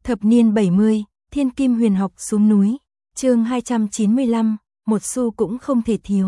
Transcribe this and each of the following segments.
Thập niên 70, Thiên Kim Huyền Học xuống núi. Chương 295, một xu cũng không thể thiếu.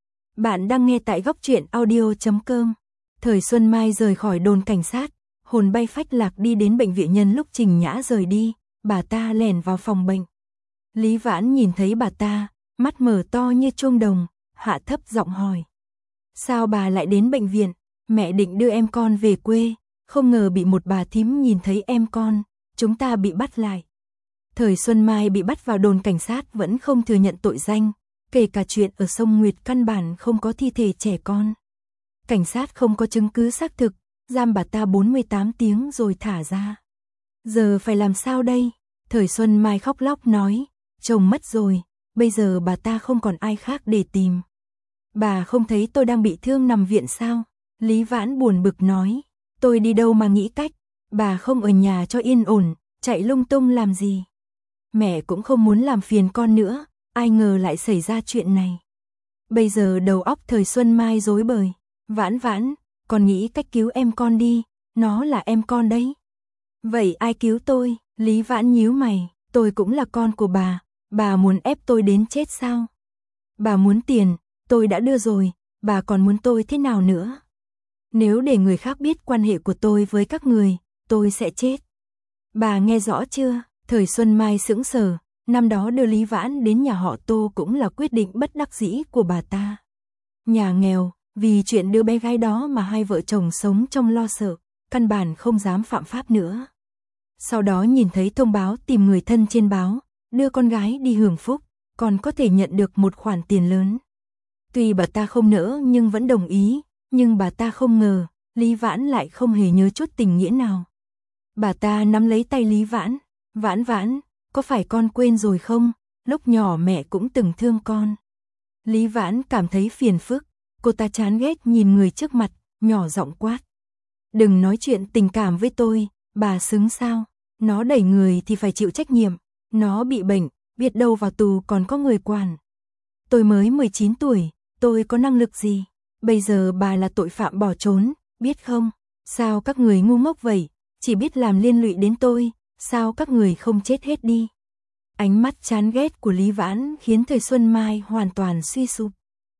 Bạn đang nghe tại góc truyện audio.com. Thời Xuân Mai rời khỏi đồn cảnh sát, hồn bay phách lạc đi đến bệnh viện. Nhân lúc Trình Nhã rời đi, bà ta lẻn vào phòng bệnh. Lý Vãn nhìn thấy bà ta, mắt mở to như chuông đồng, hạ thấp giọng hỏi: "Sao bà lại đến bệnh viện?" "Mẹ định đưa em con về quê, không ngờ bị một bà thím nhìn thấy em con, chúng ta bị bắt lại." Thời Xuân Mai bị bắt vào đồn cảnh sát vẫn không thừa nhận tội danh, kể cả chuyện ở sông Nguyệt căn bản không có thi thể trẻ con. Cảnh sát không có chứng cứ xác thực, giam bà ta 48 tiếng rồi thả ra. "Giờ phải làm sao đây?" Thời Xuân Mai khóc lóc nói: "Chồng mất rồi, bây giờ bà ta không còn ai khác để tìm." "Bà không thấy tôi đang bị thương nằm viện sao?" Lý Vãn buồn bực nói. "Tôi đi đâu mà nghĩ cách, bà không ở nhà cho yên ổn, chạy lung tung làm gì?" "Mẹ cũng không muốn làm phiền con nữa, ai ngờ lại xảy ra chuyện này." Bây giờ đầu óc Thời Xuân Mai rối bời. "Vãn Vãn, con nghĩ cách cứu em con đi, nó là em con đấy." "Vậy ai cứu tôi?" Lý Vãn nhíu mày. "Tôi cũng là con của bà muốn ép tôi đến chết sao?" "Bà muốn tiền, tôi đã đưa rồi, bà còn muốn tôi thế nào nữa? Nếu để người khác biết quan hệ của tôi với các người, tôi sẽ chết. Bà nghe rõ chưa?" Thời Xuân Mai sững sờ, năm đó đưa Lý Vãn đến nhà họ Tô cũng là quyết định bất đắc dĩ của bà ta. Nhà nghèo, vì chuyện đứa bé gái đó mà hai vợ chồng sống trong lo sợ, căn bản không dám phạm pháp nữa. Sau đó nhìn thấy thông báo tìm người thân trên báo, đưa con gái đi hưởng phúc, còn có thể nhận được một khoản tiền lớn. Tuy bà ta không nỡ nhưng vẫn đồng ý, nhưng bà ta không ngờ, Lý Vãn lại không hề nhớ chút tình nghĩa nào. Bà ta nắm lấy tay Lý Vãn: "Vãn Vãn, có phải con quên rồi không? Lúc nhỏ mẹ cũng từng thương con." Lý Vãn cảm thấy phiền phức, cô ta chán ghét nhìn người trước mặt, nhỏ giọng quát: "Đừng nói chuyện tình cảm với tôi, bà xứng sao? Nó đẩy người thì phải chịu trách nhiệm, nó bị bệnh, biết đâu vào tù còn có người quản. Tôi mới 19 tuổi, tôi có năng lực gì? Bây giờ bà là tội phạm bỏ trốn, biết không? Sao các người ngu ngốc vậy, chỉ biết làm liên lụy đến tôi, sao các người không chết hết đi?" Ánh mắt chán ghét của Lý Vãn khiến Thời Xuân Mai hoàn toàn suy sụp.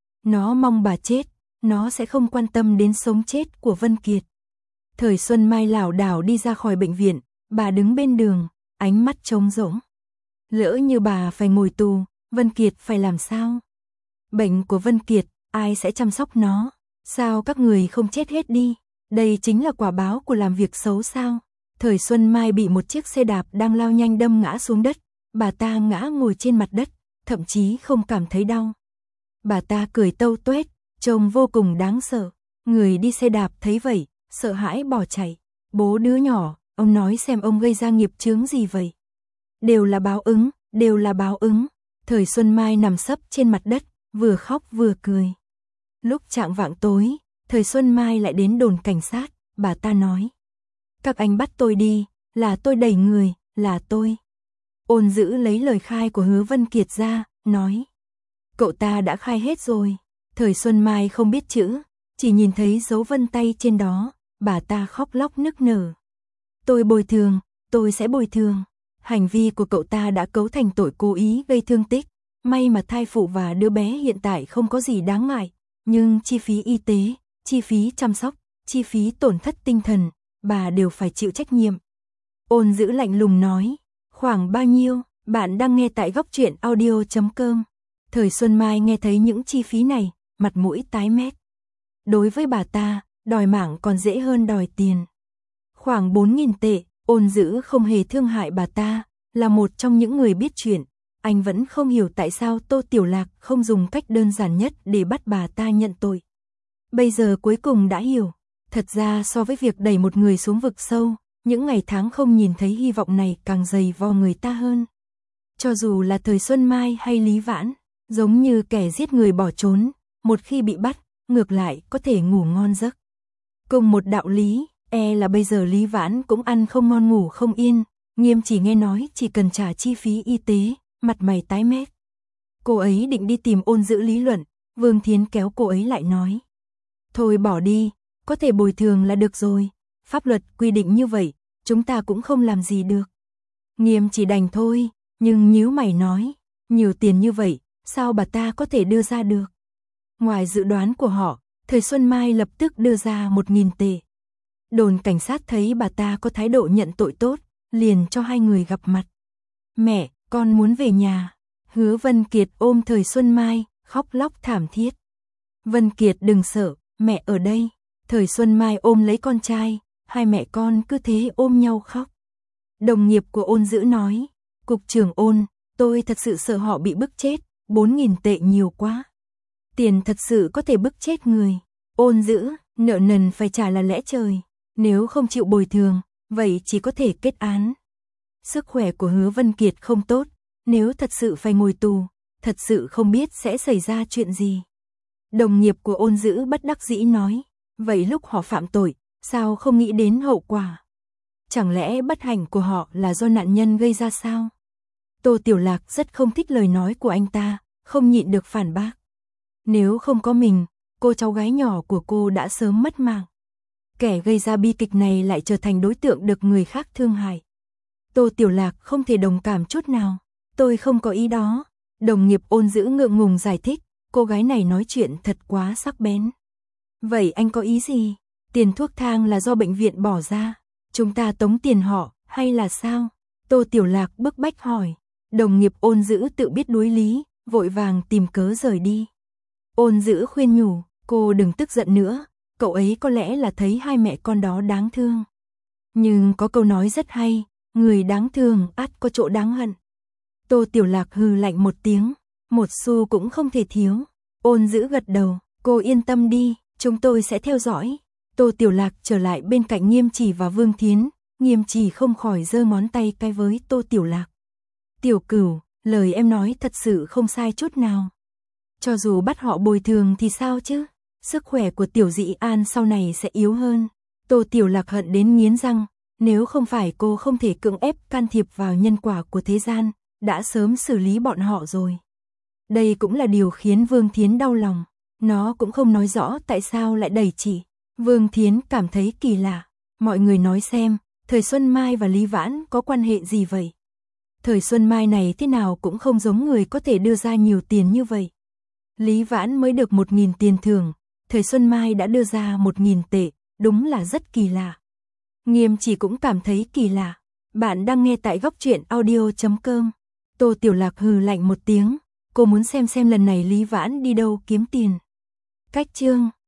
Nó mong bà chết, nó sẽ không quan tâm đến sống chết của Vân Kiệt. Thời Xuân Mai lảo đảo đi ra khỏi bệnh viện, bà đứng bên đường, ánh mắt trống rỗng. Lỡ như bà phải ngồi tù, Vân Kiệt phải làm sao? Bệnh của Vân Kiệt, ai sẽ chăm sóc nó? Sao các người không chết hết đi? Đây chính là quả báo của làm việc xấu sao? Thời Xuân Mai bị một chiếc xe đạp đang lao nhanh đâm ngã xuống đất, bà ta ngã ngồi trên mặt đất, thậm chí không cảm thấy đau. Bà ta cười tâu tuét, trông vô cùng đáng sợ. Người đi xe đạp thấy vậy, sợ hãi bỏ chạy. "Bố đứa nhỏ, ông nói xem ông gây ra nghiệp chướng gì vậy?" "Đều là báo ứng, đều là báo ứng." Thời Xuân Mai nằm sấp trên mặt đất, vừa khóc vừa cười. Lúc chạng vạng tối, Thời Xuân Mai lại đến đồn cảnh sát, bà ta nói: "Các anh bắt tôi đi, là tôi đẩy người, là tôi." Ôn Dữ lấy lời khai của Hứa Vân Kiệt ra, nói: "Cậu ta đã khai hết rồi." Thời Xuân Mai không biết chữ, chỉ nhìn thấy dấu vân tay trên đó, bà ta khóc lóc nức nở. "Tôi bồi thường, tôi sẽ bồi thường. Hành vi của cậu ta đã cấu thành tội cố ý gây thương tích. May mà thai phụ và đứa bé hiện tại không có gì đáng ngại, nhưng chi phí y tế, chi phí chăm sóc, chi phí tổn thất tinh thần, bà đều phải chịu trách nhiệm." Ôn Dữ lạnh lùng nói: "Khoảng bao nhiêu?" Bạn đang nghe tại góc truyện audio.com. Thời Xuân Mai nghe thấy những chi phí này, mặt mũi tái mét. Đối với bà ta, đòi mạng còn dễ hơn đòi tiền. Khoảng 4.000 tệ, Ôn Dữ không hề thương hại bà ta, là một trong những người biết chuyện. Anh vẫn không hiểu tại sao Tô Tiểu Lạc không dùng cách đơn giản nhất để bắt bà ta nhận tội. Bây giờ cuối cùng đã hiểu, thật ra so với việc đẩy một người xuống vực sâu, những ngày tháng không nhìn thấy hy vọng này càng dày vò người ta hơn. Cho dù là Thời Xuân Mai hay Lý Vãn, giống như kẻ giết người bỏ trốn, một khi bị bắt, ngược lại có thể ngủ ngon giấc. Cùng một đạo lý, là bây giờ Lý Vãn cũng ăn không ngon ngủ không yên, Nghiêm chỉ nghe nói chỉ cần trả chi phí y tế, mặt mày tái mét. Cô ấy định đi tìm Ôn Dữ lý luận, Vương Thiến kéo cô ấy lại nói: "Thôi bỏ đi, có thể bồi thường là được rồi, pháp luật quy định như vậy, chúng ta cũng không làm gì được." Nghiêm chỉ đành thôi, nhưng nhíu mày nói, nhiều tiền như vậy, sao bà ta có thể đưa ra được? Ngoài dự đoán của họ, Thời Xuân Mai lập tức đưa ra 1.000 tệ. Đồn cảnh sát thấy bà ta có thái độ nhận tội tốt, liền cho hai người gặp mặt. Mẹ, con muốn về nhà. Hứa Vân Kiệt ôm Thời Xuân Mai, khóc lóc thảm thiết. Vân Kiệt đừng sợ, mẹ ở đây. Thời Xuân Mai ôm lấy con trai, hai mẹ con cứ thế ôm nhau khóc. Đồng nghiệp của Ôn Dữ nói, Cục trưởng Ôn, tôi thật sự sợ họ bị bức chết, 4.000 tệ nhiều quá. Tiền thật sự có thể bức chết người. Ôn Dữ, nợ nần phải trả là lẽ trời. Nếu không chịu bồi thường, vậy chỉ có thể kết án. Sức khỏe của Hứa Vân Kiệt không tốt, nếu thật sự phải ngồi tù, thật sự không biết sẽ xảy ra chuyện gì. Đồng nghiệp của Ôn Dữ bất đắc dĩ nói, vậy lúc họ phạm tội, sao không nghĩ đến hậu quả? Chẳng lẽ bất hạnh của họ là do nạn nhân gây ra sao? Tô Tiểu Lạc rất không thích lời nói của anh ta, không nhịn được phản bác. Nếu không có mình, cô cháu gái nhỏ của cô đã sớm mất mạng. Kẻ gây ra bi kịch này lại trở thành đối tượng được người khác thương hại. Tô Tiểu Lạc không thể đồng cảm chút nào. Tôi không có ý đó. Đồng nghiệp Ôn Dữ ngượng ngùng giải thích, cô gái này nói chuyện thật quá sắc bén. Vậy anh có ý gì? Tiền thuốc thang là do bệnh viện bỏ ra. Chúng ta tống tiền họ, hay là sao? Tô Tiểu Lạc bức bách hỏi. Đồng nghiệp Ôn Dữ tự biết đối lý, vội vàng tìm cớ rời đi. Ôn Dữ khuyên nhủ, cô đừng tức giận nữa. Cậu ấy có lẽ là thấy hai mẹ con đó đáng thương. Nhưng có câu nói rất hay, người đáng thương ắt có chỗ đáng hận. Tô Tiểu Lạc hừ lạnh một tiếng, một xu cũng không thể thiếu. Ôn Dữ gật đầu, cô yên tâm đi, chúng tôi sẽ theo dõi. Tô Tiểu Lạc trở lại bên cạnh Nghiêm Chỉ và Vương Thiến, Nghiêm Chỉ không khỏi giơ ngón tay cái với Tô Tiểu Lạc. Tiểu Cửu, lời em nói thật sự không sai chút nào. Cho dù bắt họ bồi thường thì sao chứ? Sức khỏe của Tiểu Dĩ An sau này sẽ yếu hơn. Tô Tiểu Lạc hận đến nghiến răng, nếu không phải cô không thể cưỡng ép can thiệp vào nhân quả của thế gian, đã sớm xử lý bọn họ rồi. Đây cũng là điều khiến Vương Thiến đau lòng, nó cũng không nói rõ tại sao lại đẩy chị. Vương Thiến cảm thấy kỳ lạ, mọi người nói xem, Thời Xuân Mai và Lý Vãn có quan hệ gì vậy? Thời Xuân Mai này thế nào cũng không giống người có thể đưa ra nhiều tiền như vậy. Lý Vãn mới được 1.000 tiền thưởng, Thời Xuân Mai đã đưa ra 1.000 tệ, đúng là rất kỳ lạ. Nghiêm Chỉ cũng cảm thấy kỳ lạ. Bạn đang nghe tại Góc Truyện Audio.com. Tô Tiểu Lạc hừ lạnh một tiếng, cô muốn xem lần này Lý Vãn đi đâu kiếm tiền. Cách chương